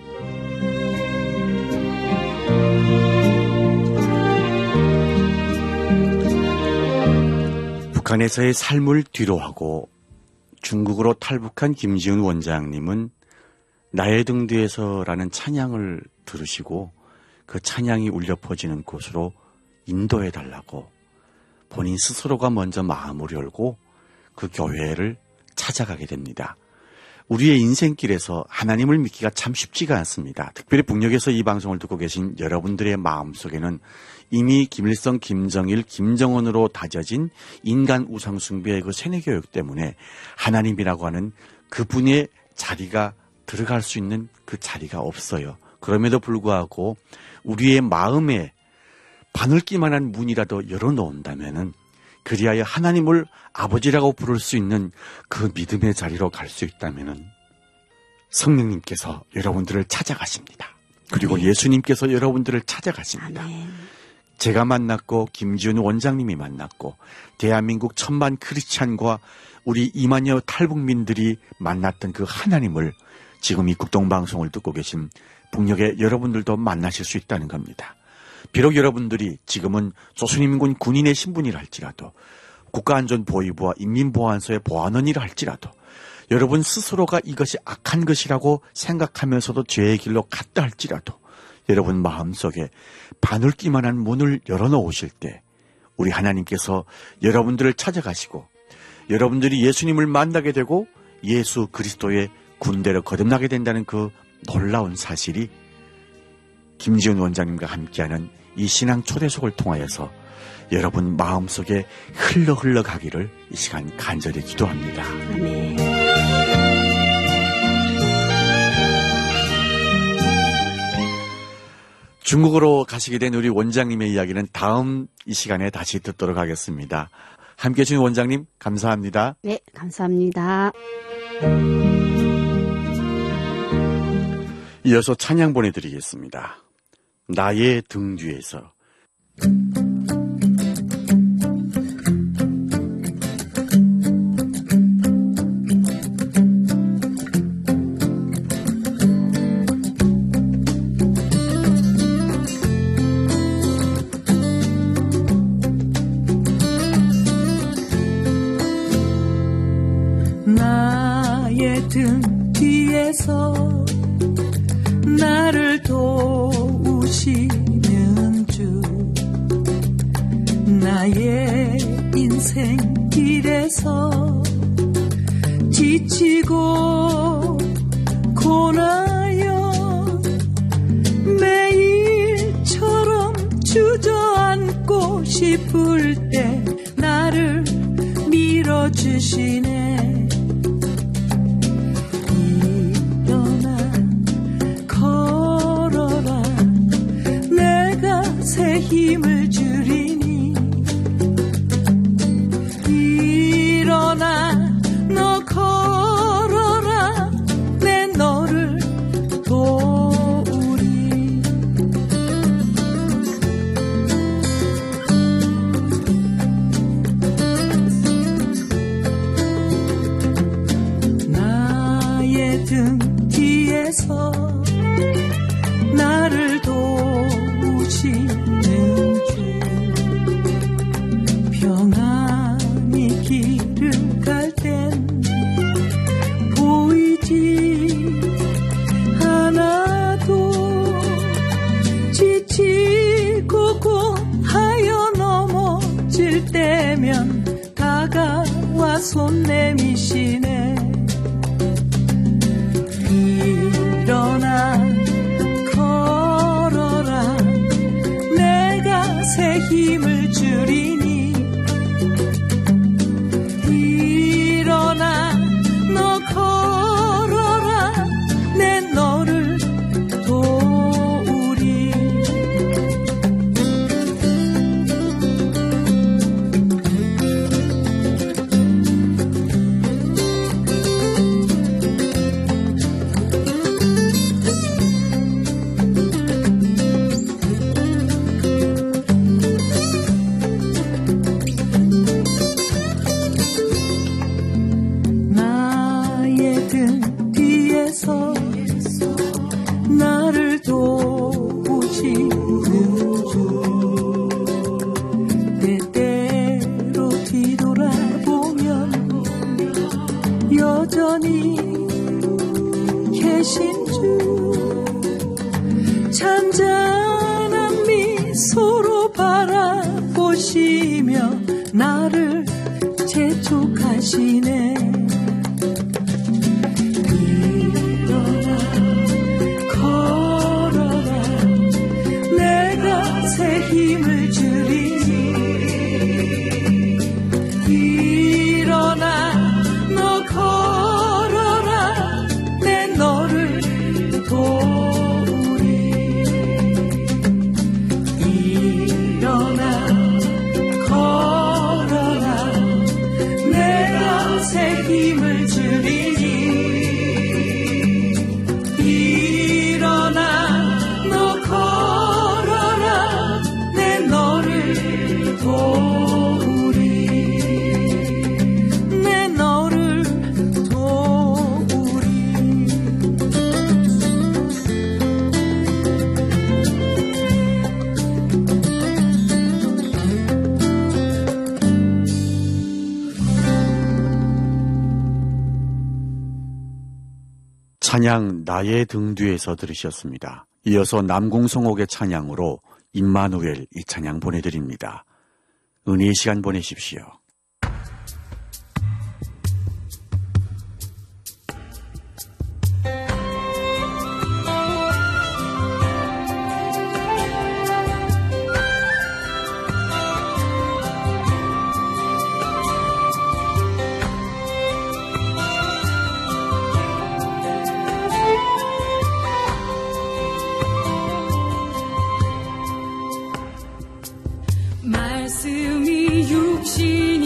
[SPEAKER 1] 북한에서의 삶을 뒤로하고 중국으로 탈북한 김지훈 원장님은 나의 등 뒤에서라는 찬양을 들으시고 그 찬양이 울려 퍼지는 곳으로 인도해 달라고 본인 스스로가 먼저 마음을 열고 그 교회를 찾아가게 됩니다. 우리의 인생길에서 하나님을 믿기가 참 쉽지가 않습니다. 특별히 북녘에서 이 방송을 듣고 계신 여러분들의 마음속에는 이미 김일성, 김정일, 김정은으로 다져진 인간 우상 숭배의 그 세뇌교육 때문에 하나님이라고 하는 그분의 자리가 들어갈 수 있는 그 자리가 없어요. 그럼에도 불구하고 우리의 마음에 바늘기만한 문이라도 열어놓는다면은 그리하여 하나님을 아버지라고 부를 수 있는 그 믿음의 자리로 갈 수 있다면은 성령님께서 여러분들을 찾아가십니다. 그리고
[SPEAKER 2] 아멘.
[SPEAKER 1] 예수님께서 여러분들을 찾아가십니다.
[SPEAKER 2] 아멘.
[SPEAKER 1] 제가 만났고 김지훈 원장님이 만났고 대한민국 천만 크리스찬과 우리 이만여 탈북민들이 만났던 그 하나님을 지금 이 국동방송을 듣고 계신 북녘의 여러분들도 만나실 수 있다는 겁니다. 비록 여러분들이 지금은 조선인민군 군인의 신분이라 할지라도 국가안전보위부와 인민보안소의 보안원이라 할지라도 여러분 스스로가 이것이 악한 것이라고 생각하면서도 죄의 길로 갔다 할지라도 여러분 마음속에 바늘기만한 문을 열어놓으실 때 우리 하나님께서 여러분들을 찾아가시고 여러분들이 예수님을 만나게 되고 예수 그리스도의 군대로 거듭나게 된다는 그 놀라운 사실이 김지훈 원장님과 함께하는 이 신앙 초대속을 통하여서 여러분 마음속에 흘러 흘러가기를 이 시간 간절히 기도합니다.
[SPEAKER 2] 아멘.
[SPEAKER 1] 중국으로 가시게 된 우리 원장님의 이야기는 다음 이 시간에 다시 듣도록 하겠습니다. 함께해 주신 원장님 감사합니다.
[SPEAKER 2] 네, 감사합니다.
[SPEAKER 1] 이어서 찬양 보내드리겠습니다. 나의 등 뒤에서.
[SPEAKER 3] 나의 등 뒤에 길에서 나를 도우시는 주, 나의 인생 길에서 지치고 고나여 매일처럼 주저앉고 싶을 때 나를 밀어주시네. 일어나 걸어라, 내가 새 힘을 주리니. 일어나 너 걸어라, 내 너를 도우리. 나의 등 뒤에서 나를 도우시는 주, 평안히 길을 갈 땐 보이지 않아도 지치고 고하여 넘어질 때면 다가와 손 내미시네. 일어나 걸어라, 내가 새 힘을 주리니. 일어나 너 걸어라, 내 너를 도우리. 나의 등 뒤에서 나를 도우시는 주, 때때로 뒤돌아보면 여전히 계신 주, 잔잔한 미소로 바라보시며 나를 재촉하시네. 일어나 걸어라, 내가 새 힘을 주리니. 일어나 너 걸어라, 내 너를 도우리. 일어나 걸어라, 내가 새 힘을 주리니. 일어나 너 걸어라, 내 너를 도우리. 내 너를 도우리.
[SPEAKER 1] 찬양 나의 등 뒤에서 들으셨습니다. 이어서 남궁성옥의 찬양으로 임마누엘 이 찬양 보내드립니다. 은혜의 시간 보내십시오.
[SPEAKER 4] 말씀이 육신이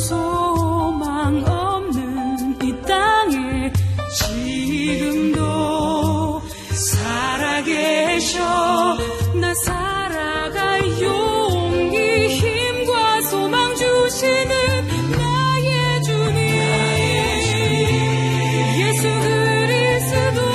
[SPEAKER 3] 소망 없는 이 땅에 지금도 살아계셔. 나 살아갈 용기 힘과 소망 주시는 나의 주님, 예수 그리스도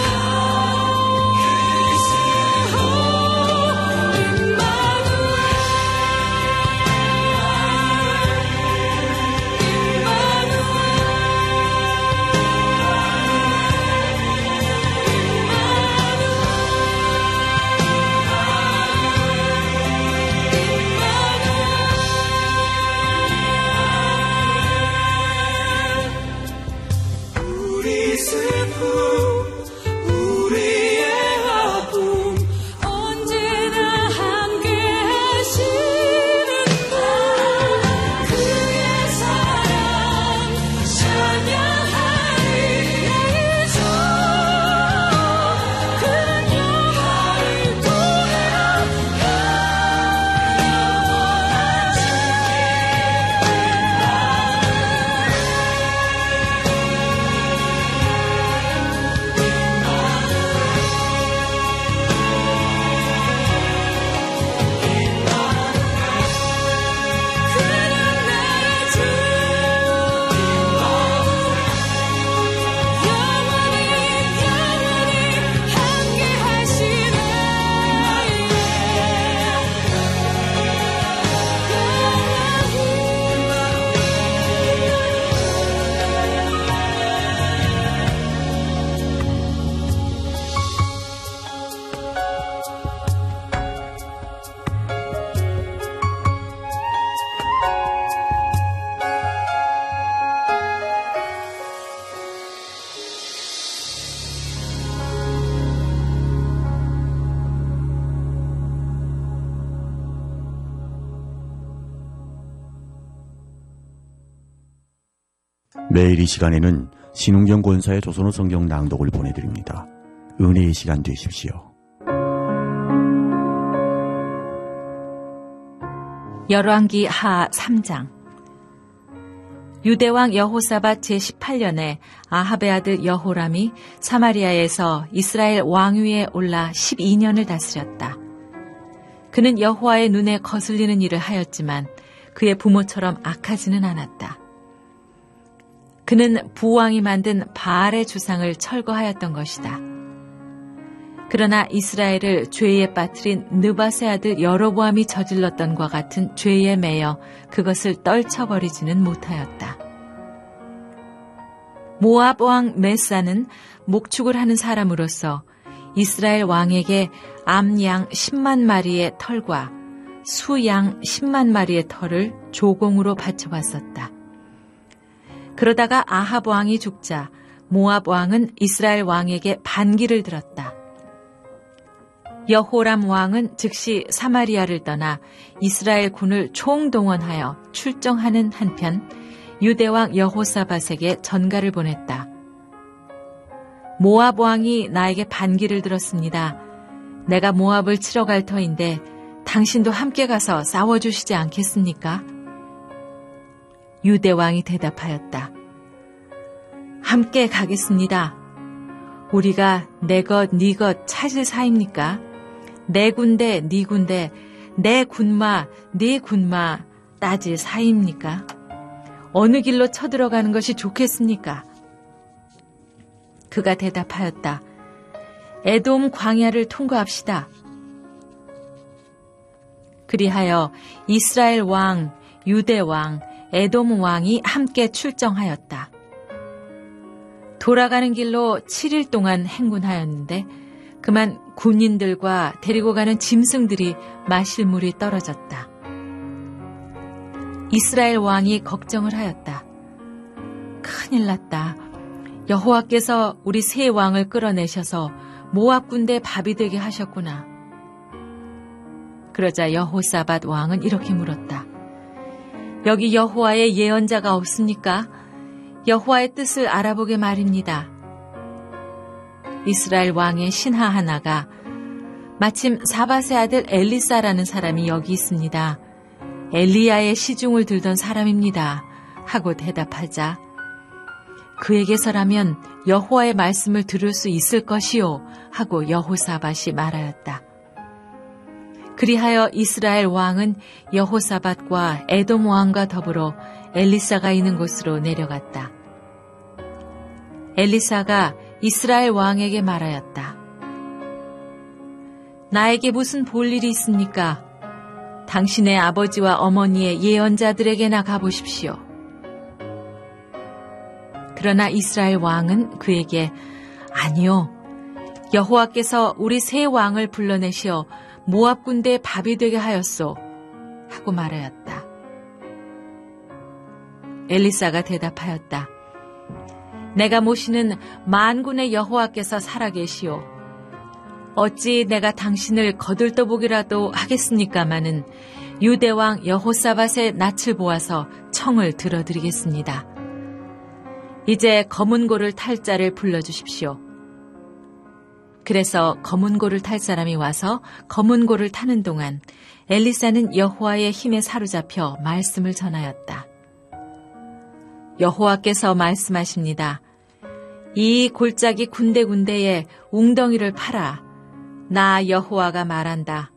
[SPEAKER 1] 매일 이 시간에는 신웅경 권사의 조선어 성경 낭독을 보내드립니다. 은혜의 시간 되십시오.
[SPEAKER 4] 열왕기 하 삼 장. 유대왕 여호사밧 제십팔 년에 아합의 아들 여호람이 사마리아에서 이스라엘 왕위에 올라 십이 년을 다스렸다. 그는 여호와의 눈에 거슬리는 일을 하였지만 그의 부모처럼 악하지는 않았다. 그는 부왕이 만든 바알의 주상을 철거하였던 것이다. 그러나 이스라엘을 죄에 빠뜨린 느밧의 아들 여로보암이 저질렀던 것과 같은 죄에 매여 그것을 떨쳐버리지는 못하였다. 모압 왕 메사는 목축을 하는 사람으로서 이스라엘 왕에게 암양 십만 마리의 털과 수양 십만 마리의 털을 조공으로 바쳐왔었다. 그러다가 아합 왕이 죽자 모압 왕은 이스라엘 왕에게 반기를 들었다. 여호람 왕은 즉시 사마리아를 떠나 이스라엘 군을 총동원하여 출정하는 한편 유대왕 여호사밧에게 전가를 보냈다. 모압 왕이 나에게 반기를 들었습니다. 내가 모압을 치러 갈 터인데 당신도 함께 가서 싸워주시지 않겠습니까? 유대왕이 대답하였다. 함께 가겠습니다. 우리가 내 것, 네 것 찾을 사이입니까? 내 군대, 네 군대, 내 군마, 네 군마 따질 사이입니까? 어느 길로 쳐들어가는 것이 좋겠습니까? 그가 대답하였다. 에돔 광야를 통과합시다. 그리하여 이스라엘 왕, 유대 왕, 에돔 왕이 함께 출정하였다. 돌아가는 길로 칠 일 동안 행군하였는데 그만 군인들과 데리고 가는 짐승들이 마실 물이 떨어졌다. 이스라엘 왕이 걱정을 하였다. 큰일 났다. 여호와께서 우리 세 왕을 끌어내셔서 모압 군대 밥이 되게 하셨구나. 그러자 여호사밧 왕은 이렇게 물었다. 여기 여호와의 예언자가 없습니까? 여호와의 뜻을 알아보게 말입니다. 이스라엘 왕의 신하 하나가 마침 사밧의 아들 엘리사라는 사람이 여기 있습니다. 엘리야의 시중을 들던 사람입니다. 하고 대답하자 그에게서라면 여호와의 말씀을 들을 수 있을 것이요 하고 여호사밧이 말하였다. 그리하여 이스라엘 왕은 여호사밧과 에돔 왕과 더불어 엘리사가 있는 곳으로 내려갔다. 엘리사가 이스라엘 왕에게 말하였다. 나에게 무슨 볼 일이 있습니까? 당신의 아버지와 어머니의 예언자들에게나 가보십시오. 그러나 이스라엘 왕은 그에게 아니요, 여호와께서 우리 세 왕을 불러내시어 모압 군대의 밥이 되게 하였소 하고 말하였다. 엘리사가 대답하였다. 내가 모시는 만군의 여호와께서 살아계시오. 어찌 내가 당신을 거들떠보기라도 하겠습니까마는 유대왕 여호사밧의 낯을 보아서 청을 들어드리겠습니다. 이제 검은 고를 탈 자를 불러주십시오. 그래서 검은 고를 탈 사람이 와서 검은 고를 타는 동안 엘리사는 여호와의 힘에 사로잡혀 말씀을 전하였다. 여호와께서 말씀하십니다. 이 골짜기 군데군데에 웅덩이를 파라. 나 여호와가 말한다.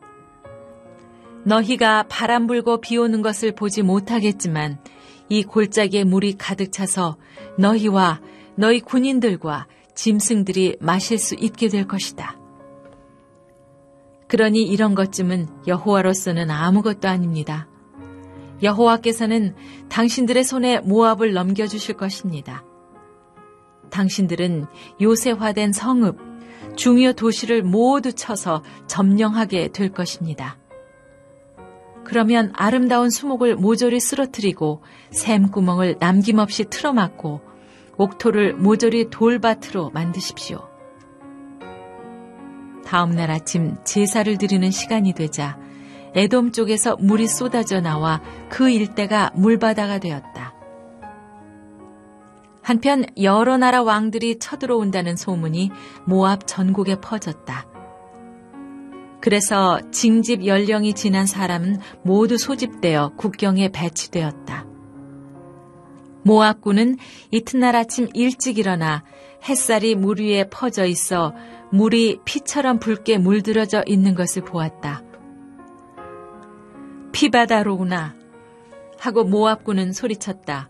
[SPEAKER 4] 너희가 바람 불고 비 오는 것을 보지 못하겠지만 이 골짜기에 물이 가득 차서 너희와 너희 군인들과 짐승들이 마실 수 있게 될 것이다. 그러니 이런 것쯤은 여호와로서는 아무것도 아닙니다. 여호와께서는 당신들의 손에 모압을 넘겨주실 것입니다. 당신들은 요새화된 성읍, 중요 도시를 모두 쳐서 점령하게 될 것입니다. 그러면 아름다운 수목을 모조리 쓰러뜨리고 샘구멍을 남김없이 틀어막고 옥토를 모조리 돌밭으로 만드십시오. 다음 날 아침 제사를 드리는 시간이 되자 에돔 쪽에서 물이 쏟아져 나와 그 일대가 물바다가 되었다. 한편 여러 나라 왕들이 쳐들어온다는 소문이 모압 전국에 퍼졌다. 그래서 징집 연령이 지난 사람은 모두 소집되어 국경에 배치되었다. 모압군은 이튿날 아침 일찍 일어나 햇살이 물 위에 퍼져 있어 물이 피처럼 붉게 물들어져 있는 것을 보았다. 피바다로구나 하고 모압군은 소리쳤다.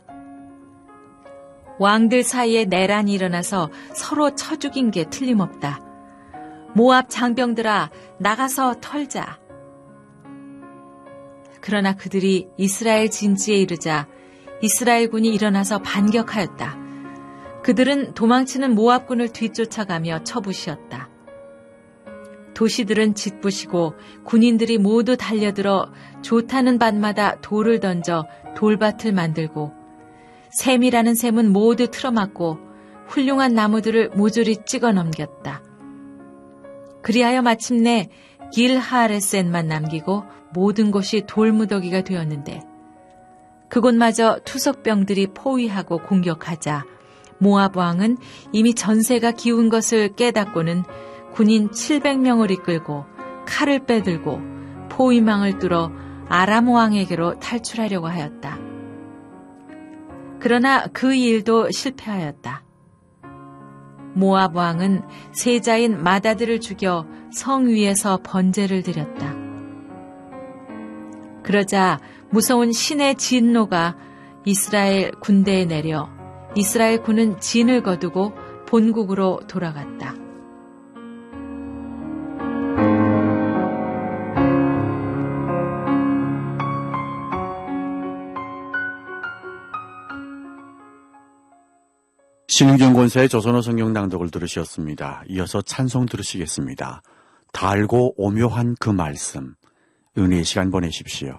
[SPEAKER 4] 왕들 사이에 내란이 일어나서 서로 쳐 죽인 게 틀림없다. 모압 장병들아, 나가서 털자. 그러나 그들이 이스라엘 진지에 이르자 이스라엘군이 일어나서 반격하였다. 그들은 도망치는 모압군을 뒤쫓아가며 쳐부시었다. 도시들은 짓부시고 군인들이 모두 달려들어 좋다는 밭마다 돌을 던져 돌밭을 만들고 샘이라는 샘은 모두 틀어막고 훌륭한 나무들을 모조리 찍어 넘겼다. 그리하여 마침내 길하레센만 남기고 모든 곳이 돌무더기가 되었는데 그곳마저 투석병들이 포위하고 공격하자 모압 왕은 이미 전세가 기운 것을 깨닫고는 군인 칠백 명을 이끌고 칼을 빼들고 포위망을 뚫어 아람 왕에게로 탈출하려고 하였다. 그러나 그 일도 실패하였다. 모압 왕은 세자인 마다들을 죽여 성 위에서 번제를 드렸다. 그러자 무서운 신의 진노가 이스라엘 군대에 내려 이스라엘 군은 진을 거두고 본국으로 돌아갔다.
[SPEAKER 1] 신흥경권사의 조선어 성경 낭독을 들으셨습니다. 이어서 찬송 들으시겠습니다. 달고 오묘한 그 말씀, 은혜의 시간 보내십시오.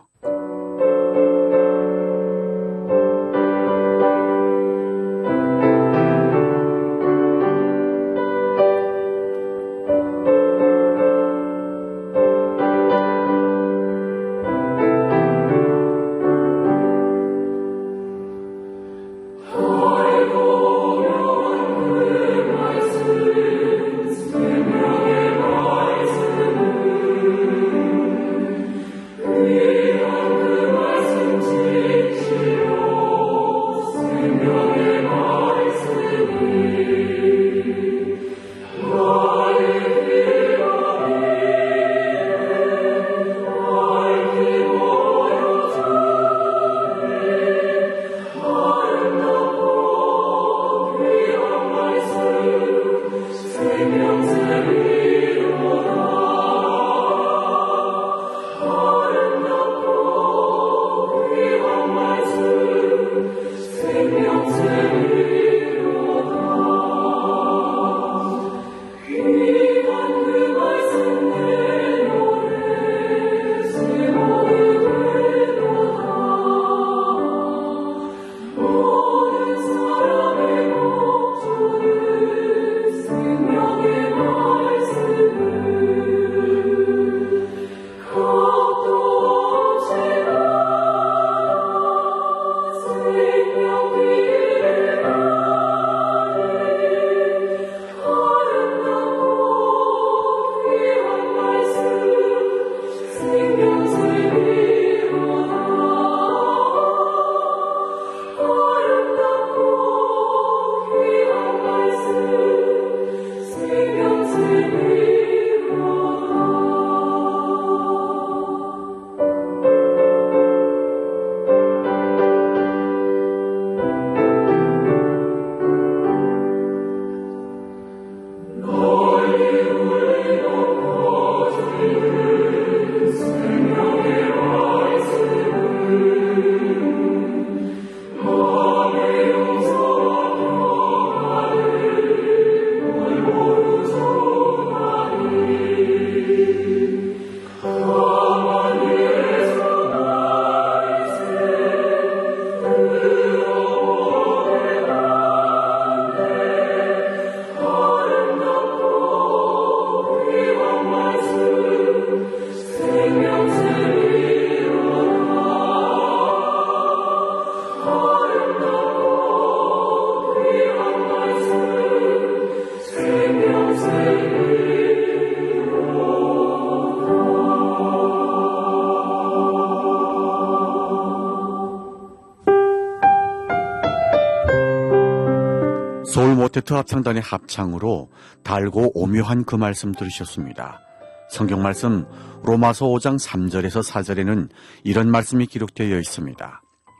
[SPEAKER 1] 서울 모태트 합창단의 합창으로 달고 오묘한 그 말씀 들으셨습니다. 성경 말씀 로마서 오 장 삼 절에서 사 절에는 이런 말씀이 기록되어 있습니다.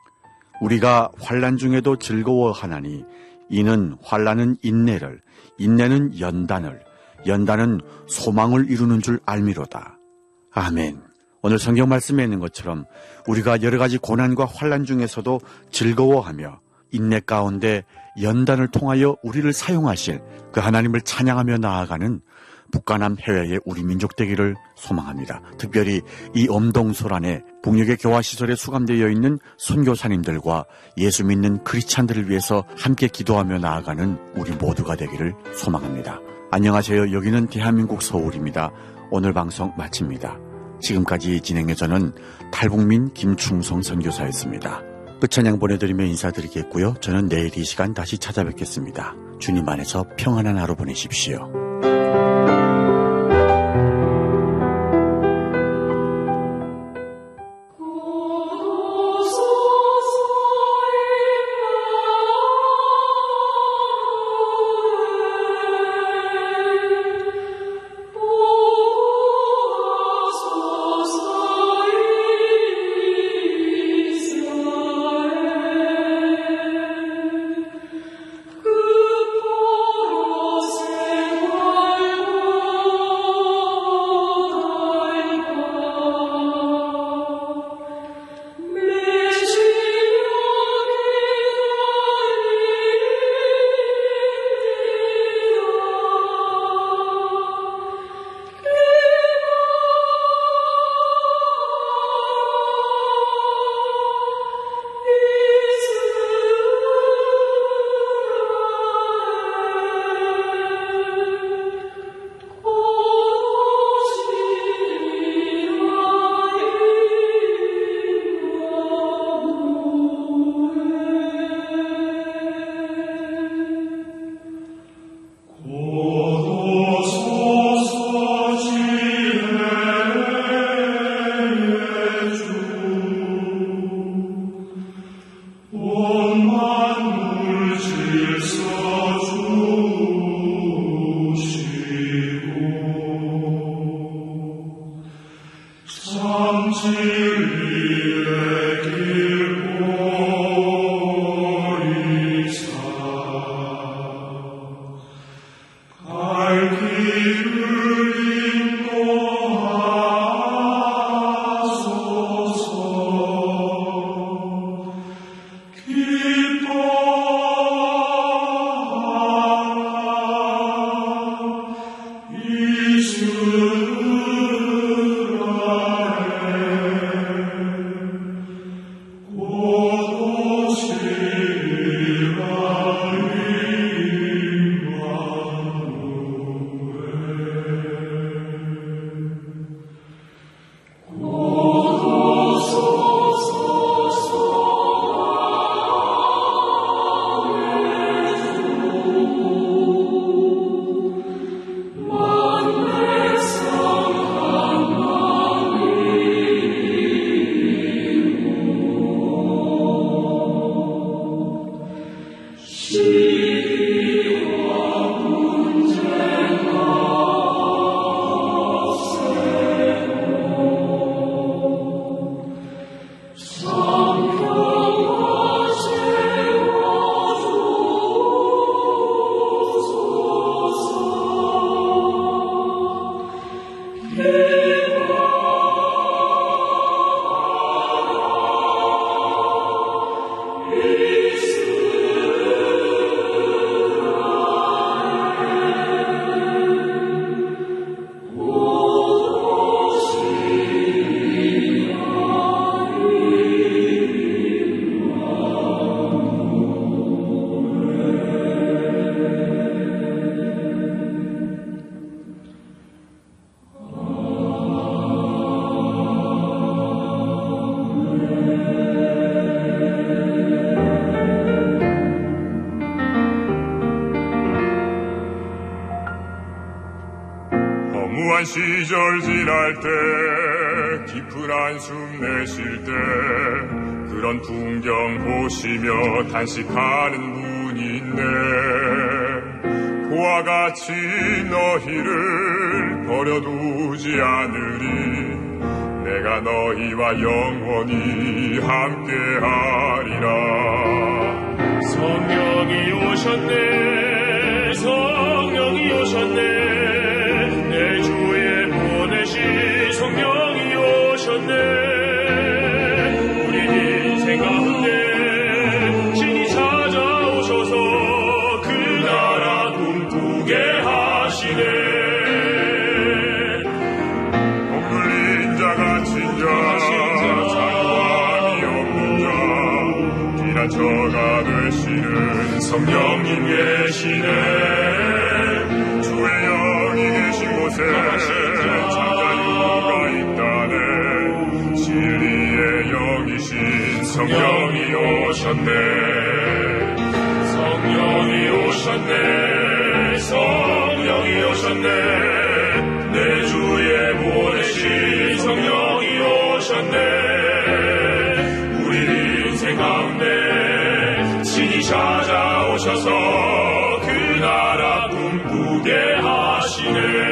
[SPEAKER 1] 우리가 환난 중에도 즐거워하나니 이는 환난은 인내를, 인내는 연단을, 연단은 소망을 이루는 줄 알미로다. 아멘. 오늘 성경 말씀에 있는 것처럼 우리가 여러 가지 고난과 환난 중에서도 즐거워하며 인내 가운데 연단을 통하여 우리를 사용하실 그 하나님을 찬양하며 나아가는 북한남 해외의 우리 민족 되기를 소망합니다. 특별히 이 엄동설 안에 북녘의 교화시설에 수감되어 있는 선교사님들과 예수 믿는 크리스찬들을 위해서 함께 기도하며 나아가는 우리 모두가 되기를 소망합니다. 안녕하세요. 여기는 대한민국 서울입니다. 오늘 방송 마칩니다. 지금까지 진행해 저는 탈북민 김충성 선교사였습니다. 끝찬양 보내드리며 인사드리겠고요. 저는 내일 이 시간 다시 찾아뵙겠습니다. 주님 안에서 평안한 하루 보내십시오.
[SPEAKER 3] 그 포로 생활과
[SPEAKER 5] 허무한 시절 지날 때 깊은 한숨 내쉴 때 그런 풍경 보시며 단식하는 분이 있네. 그와 같이 너희를 버려두지 않으리. 내가 너희와 영원히 함께하리라.
[SPEAKER 6] 성령이 오셨네. 성령이 오셨네. 내 주에 보내신 성령이 오셨네. 우리 인생 가운데 신이 찾아오셔서 그 나라 꿈꾸게 하시네.
[SPEAKER 5] 억눌린 자 갇힌 자 자유함이 없는 자 피난처가 되시는 성령님 계시네. 주의 영이 계신 곳에 잠자유가 있다네. 진리의 영이신 성령이 오셨네.
[SPEAKER 6] 성령이 오셨네. 성령이 오셨네. 내 주에 보내신 성령이 오셨네. 우리 인생 가운데 신이 찾아오셔서 그 나라 꿈꾸게 하시네.